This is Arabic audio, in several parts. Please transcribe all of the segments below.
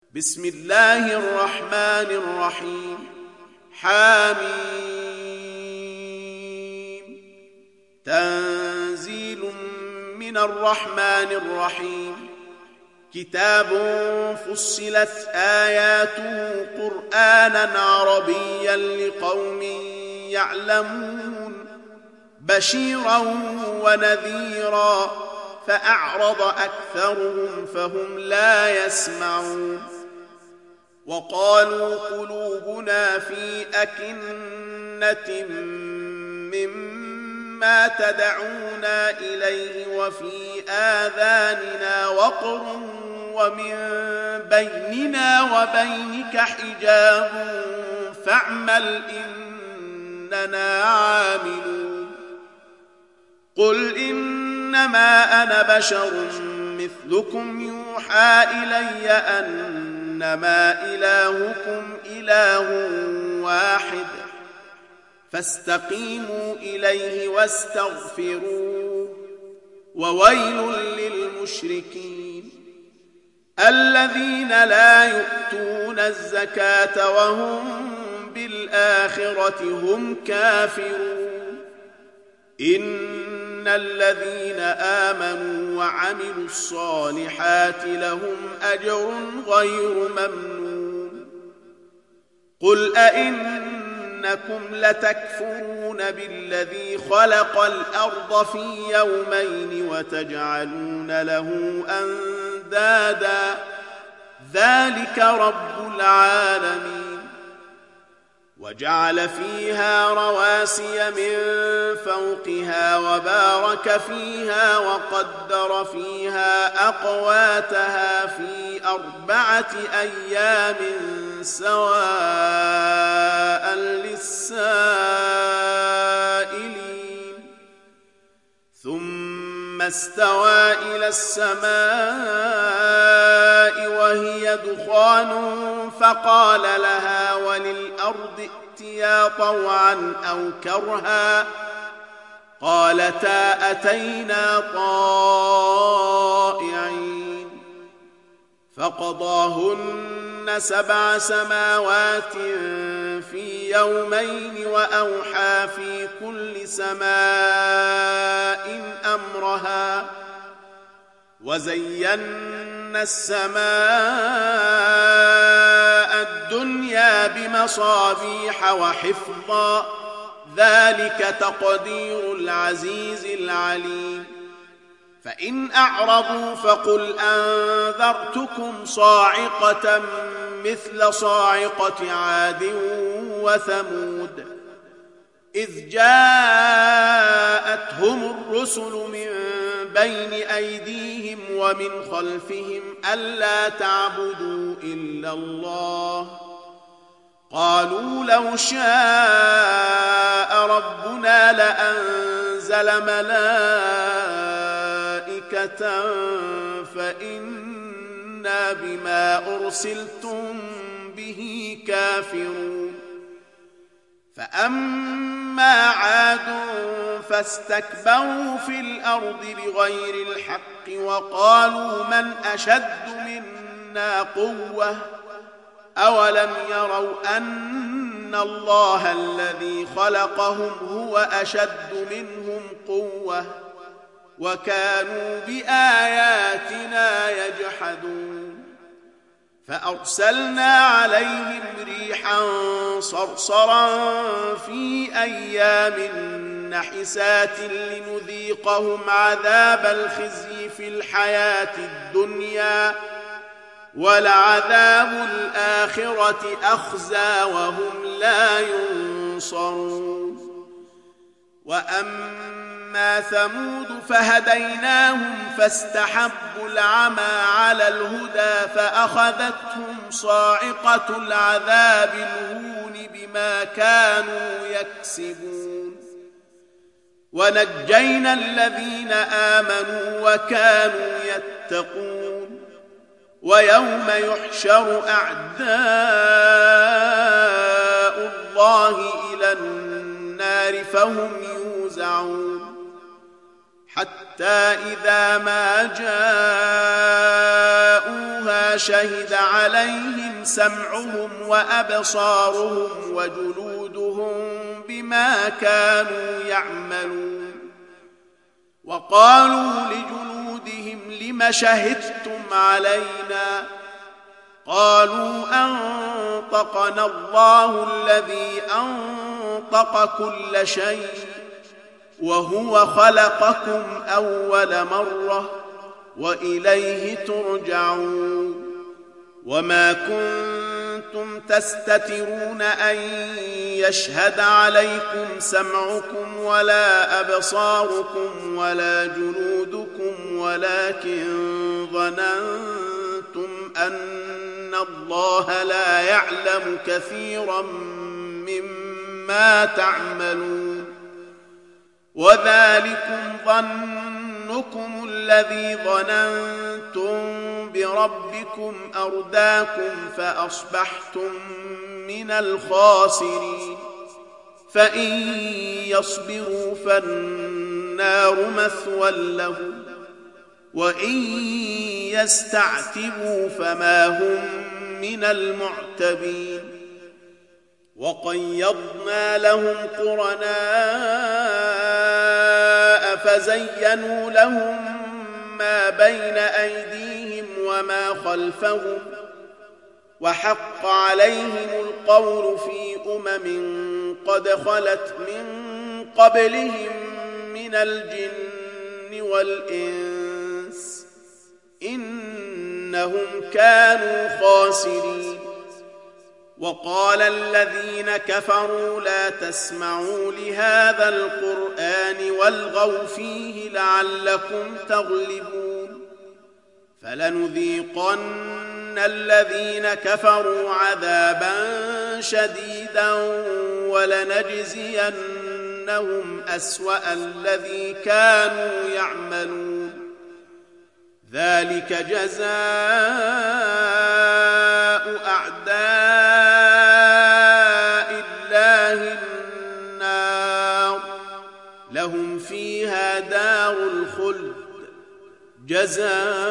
بسم الله الرحمن الرحيم. حميم. تنزيل من الرحمن الرحيم. كتاب فصلت آياته قرآنا عربيا لقوم يعلمون بشيرا ونذيرا فأعرض أكثرهم فهم لا يسمعون. وقالوا قلوبنا في أكنة مما تدعونا إليه وفي آذاننا وقر ومن بيننا وبينك حجاب فاعمل إننا عاملون. قل إنما أنا بشر مثلكم يوحى إلي أنما إلهكم إله واحد فاستقيموا إليه واستغفروه وويل للمشركين الذين لا يؤتون الزكاة وهم بالآخرة هم كافرون. إن الذين آمنوا وعملوا الصالحات لهم أجر غير ممنون. قل أئنكم لتكفرون بالذي خلق الأرض في يومين وتجعلون له أندادا ذلك رب العالمين. وجعل فيها رواسي من فوقها وبارك فيها وقدر فيها أقواتها في 4 أيام سواء للسائلين. ثم استوى إلى السماء وهي دخان فقال لها وللأرض ائتيا طوعا أو كرها قالتا أتينا طائعين. فقضاهن 7 سماوات في يومين وأوحى في كل سماء أمرها وزينا السماء الدنيا بمصابيح وحفظا ذلك تقدير العزيز العليم. فإن أعرضوا فقل أنذرتكم صاعقة مثل صاعقة عاد وثمود إذ جاءتهم الرسل من بين أيديهم ومن خلفهم ألا تعبدوا إلا الله قالوا لو شاء ربنا لأنزل ملائكة فإنا بما أرسلتم به كافرون. فأما عاد فاستكبروا في الأرض بغير الحق وقالوا من أشد منا قوة أولم يروا أن الله الذي خلقهم هو أشد منهم قوة وكانوا بآياتنا يجحدون. فأرسلنا عليهم ريحا صرصرا في أيام نحسات لنذيقهم عذاب الخزي في الحياة الدنيا ولعذاب الآخرة أخزى وهم لا ينصرون. وأما ثمود فهديناهم فاستحبوا العمى على الهدى فأخذتهم صاعقة العذاب الهون بما كانوا يكسبون. ونجينا الذين آمنوا وكانوا يتقون. ويوم يحشر أعداء الله إلى النار فهم يوزعون حتى إذا ما جاءوها وشهد عليهم سمعهم وأبصارهم وجلودهم بما كانوا يعملون. وقالوا لجلودهم لم شهدتم علينا؟ قالوا أنطقنا الله الذي أنطق كل شيء وهو خلقكم أول مرة وإليه ترجعون. وما كنتم تستترون أن يشهد عليكم سمعكم ولا أبصاركم ولا جلودكم ولكن ظننتم أن الله لا يعلم كثيرا مما تعملون. وذلكم ظنكم الذي ظننتم بربكم أرداكم فأصبحتم من الخاسرين. فإن يصبروا فالنار مثوى لهم وإن يستعتبوا فما هم من المعتبين. وقيضنا لهم قرناء فزينوا لهم ما بين أيديهم وما خلفهم وحق عليهم القول في قد خلت من قبلهم من الجن والإنس إنهم كانوا خاسرين. وقال الذين كفروا لا تسمعوا لهذا القرآن والغوا فيه لعلكم تغلبون. فلنذيقن الذين كفروا عذابا شديدا ولنجزينهم أسوأ الذي كانوا يعملون. ذلك جزاء أعداء الله النار لهم فيها دار الخلد جزاء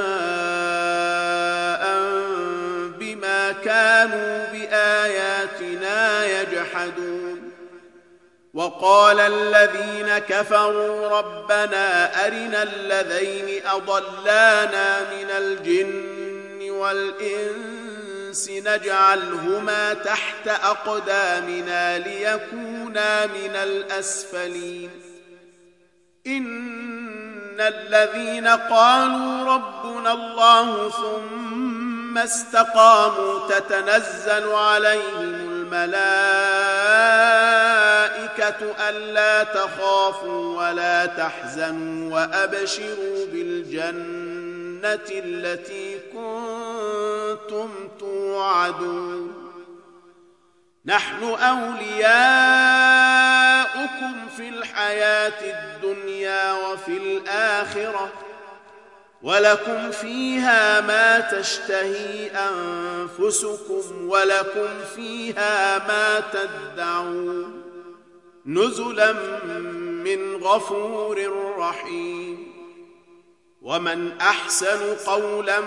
بما كانوا بآياتنا يجحدون. وقال الذين كفروا ربنا أرنا الذين أضلانا من الجن والإنس نجعلهما تحت أقدامنا ليكونا من الأسفلين. إن الذين قالوا ربنا الله ثم استقاموا تتنزل عليهم الملائكة ألا تخافوا ولا تحزنوا وأبشروا بالجنة التي كنتم توعدون. نحن أولياؤكم في الحياة الدنيا وفي الآخرة ولكم فيها ما تشتهي أنفسكم ولكم فيها ما تدعون نزلا من غفور رحيم. ومن أحسن قولا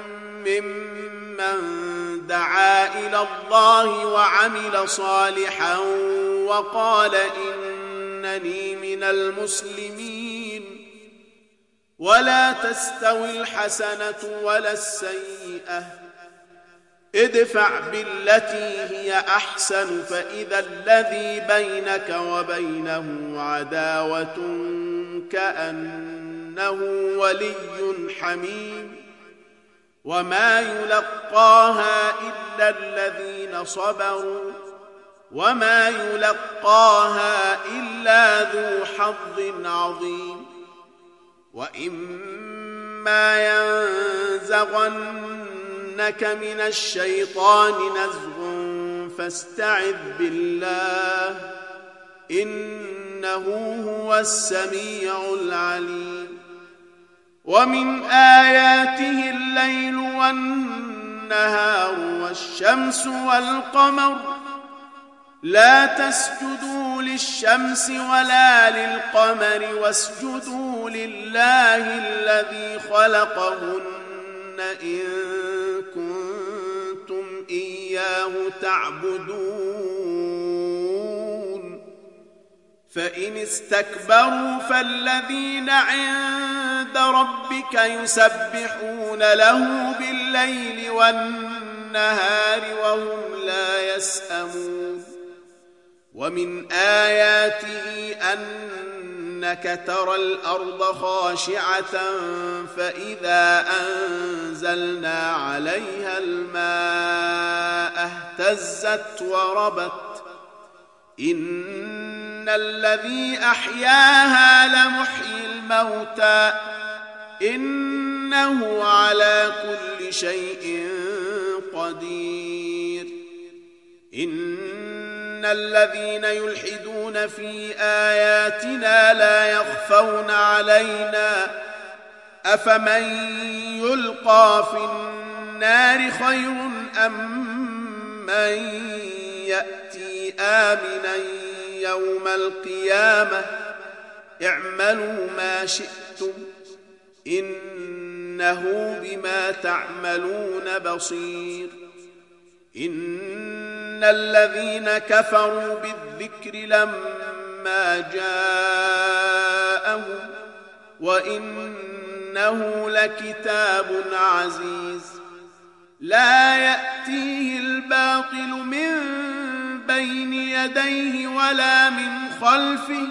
ممن دعا إلى الله وعمل صالحا وقال إنني من المسلمين. ولا تستوي الحسنة ولا السيئة ادفع بالتي هي أحسن فإذا الذي بينك وبينه عداوة كأنه ولي حميم. وما يلقاها إلا الذين صبروا وما يلقاها إلا ذو حظ عظيم. وإما ينزغنك من الشيطان نزغ فاستعذ بالله إنه هو السميع العليم. ومن آياته الليل والنهار والشمس والقمر لا تسجدوا للشمس ولا للقمر واسجدوا لله الذي خلقهن إن كنتم إياه تعبدون فإن استكبروا فالذين عند ربك يسبحون له بالليل والنهار وهم لا يسأمون ومن آياته أنك ترى الأرض خاشعة فإذا أنزلنا عليها الماء اهتزت وربت إن الذي أحياها لمحيي الموتى إنه على كل شيء قدير إن الذين يلحدون في آياتنا لا يخفون علينا أفمن يلقى في النار خير أم من يأتي آمنا يوم القيامة اعملوا ما شئتم إنه بما تعملون بصير إن الذين كفروا بالذكر لما جاءهم وإنه لكتاب عزيز لا يأتيه الباطل من بين يديه ولا من خلفه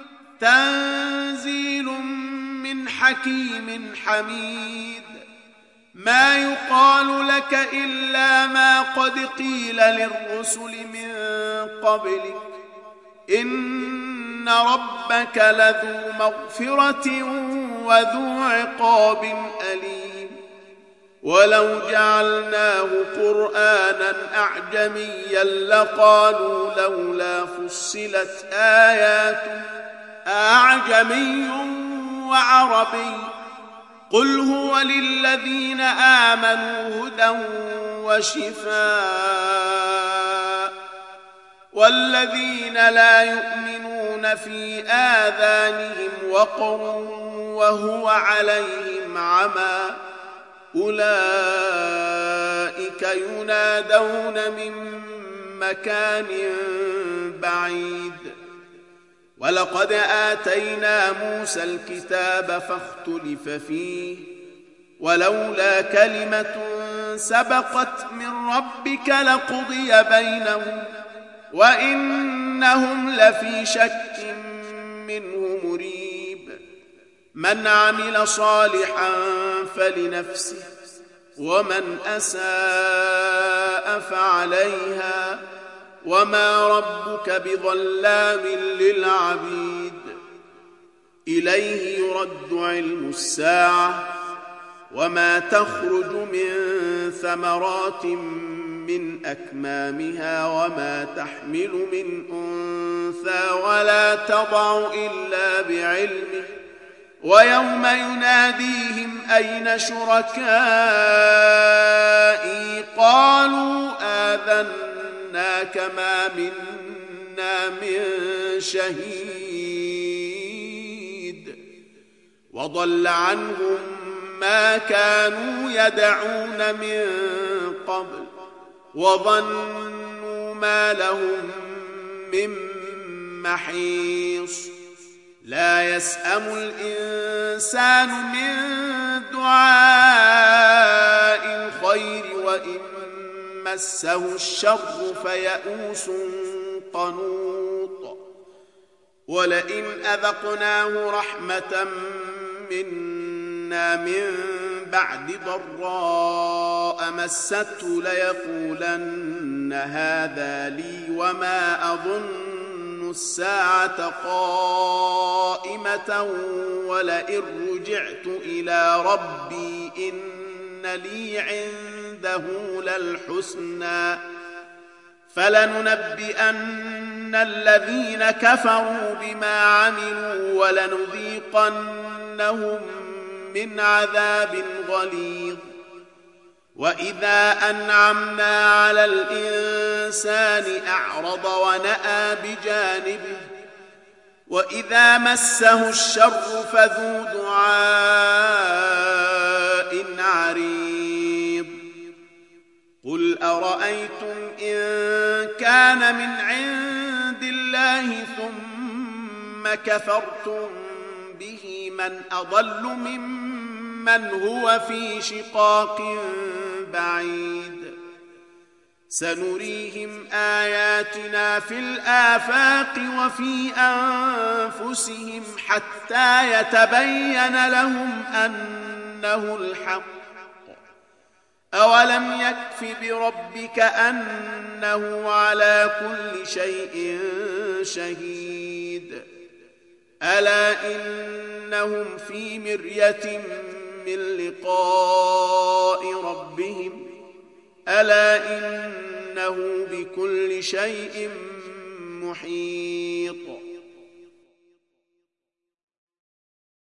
تنزيل من حكيم حميد ما يقال لك إلا ما قد قيل للرسل من قبلك إن ربك لذو مغفرة وذو عقاب أليم ولو جعلناه قرآنا أعجميا لقالوا لولا فصلت آياته أعجمي وعربي قل هو للذين آمنوا هدى وشفاء والذين لا يؤمنون في آذانهم وقر وهو عليهم عمى أولئك ينادون من مكان بعيد ولقد آتينا موسى الكتاب فاختلف فيه ولولا كلمة سبقت من ربك لقضي بينهم وإنهم لفي شك منه مريب من عمل صالحا فلنفسه ومن أساء فعليها وما ربك بظلام للعبيد إليه يرد علم الساعة وما تخرج من ثمرات من أكمامها وما تحمل من أنثى ولا تضع إلا بعلمه ويوم يناديهم أين شركائي قالوا آذناك ما منا من شهيد وضل عنهم ما كانوا يدعون من قبل وظنوا ما لهم من محيص لا يسأم الإنسان من دعاء الخير وإن مسه الشر فيئوس قنوط ولئن أذقناه رحمة منا من بعد ضراء مسته ليقولن هذا لي وما أظن الساعة قائمة ولئن رجعت إلى ربي إن لي عنده للحسنى فلننبئن الذين كفروا بما عملوا ولنذيقنهم من عذاب غليظ وإذا أنعمنا على الإنسان أعرض ونأى بجانبه وإذا مسه الشر فذو دعاء عريض قل أرأيتم إن كان من عند الله ثم كفرتم به من أضل ممن هو في شقاق بعيد سنريهم آياتنا في الآفاق وفي أنفسهم حتى يتبين لهم أنه الحق أولم يكف بربك أنه على كل شيء شهيد ألا إنهم في مرية من لقاء ربهم ألا إنه بكل شيء محيط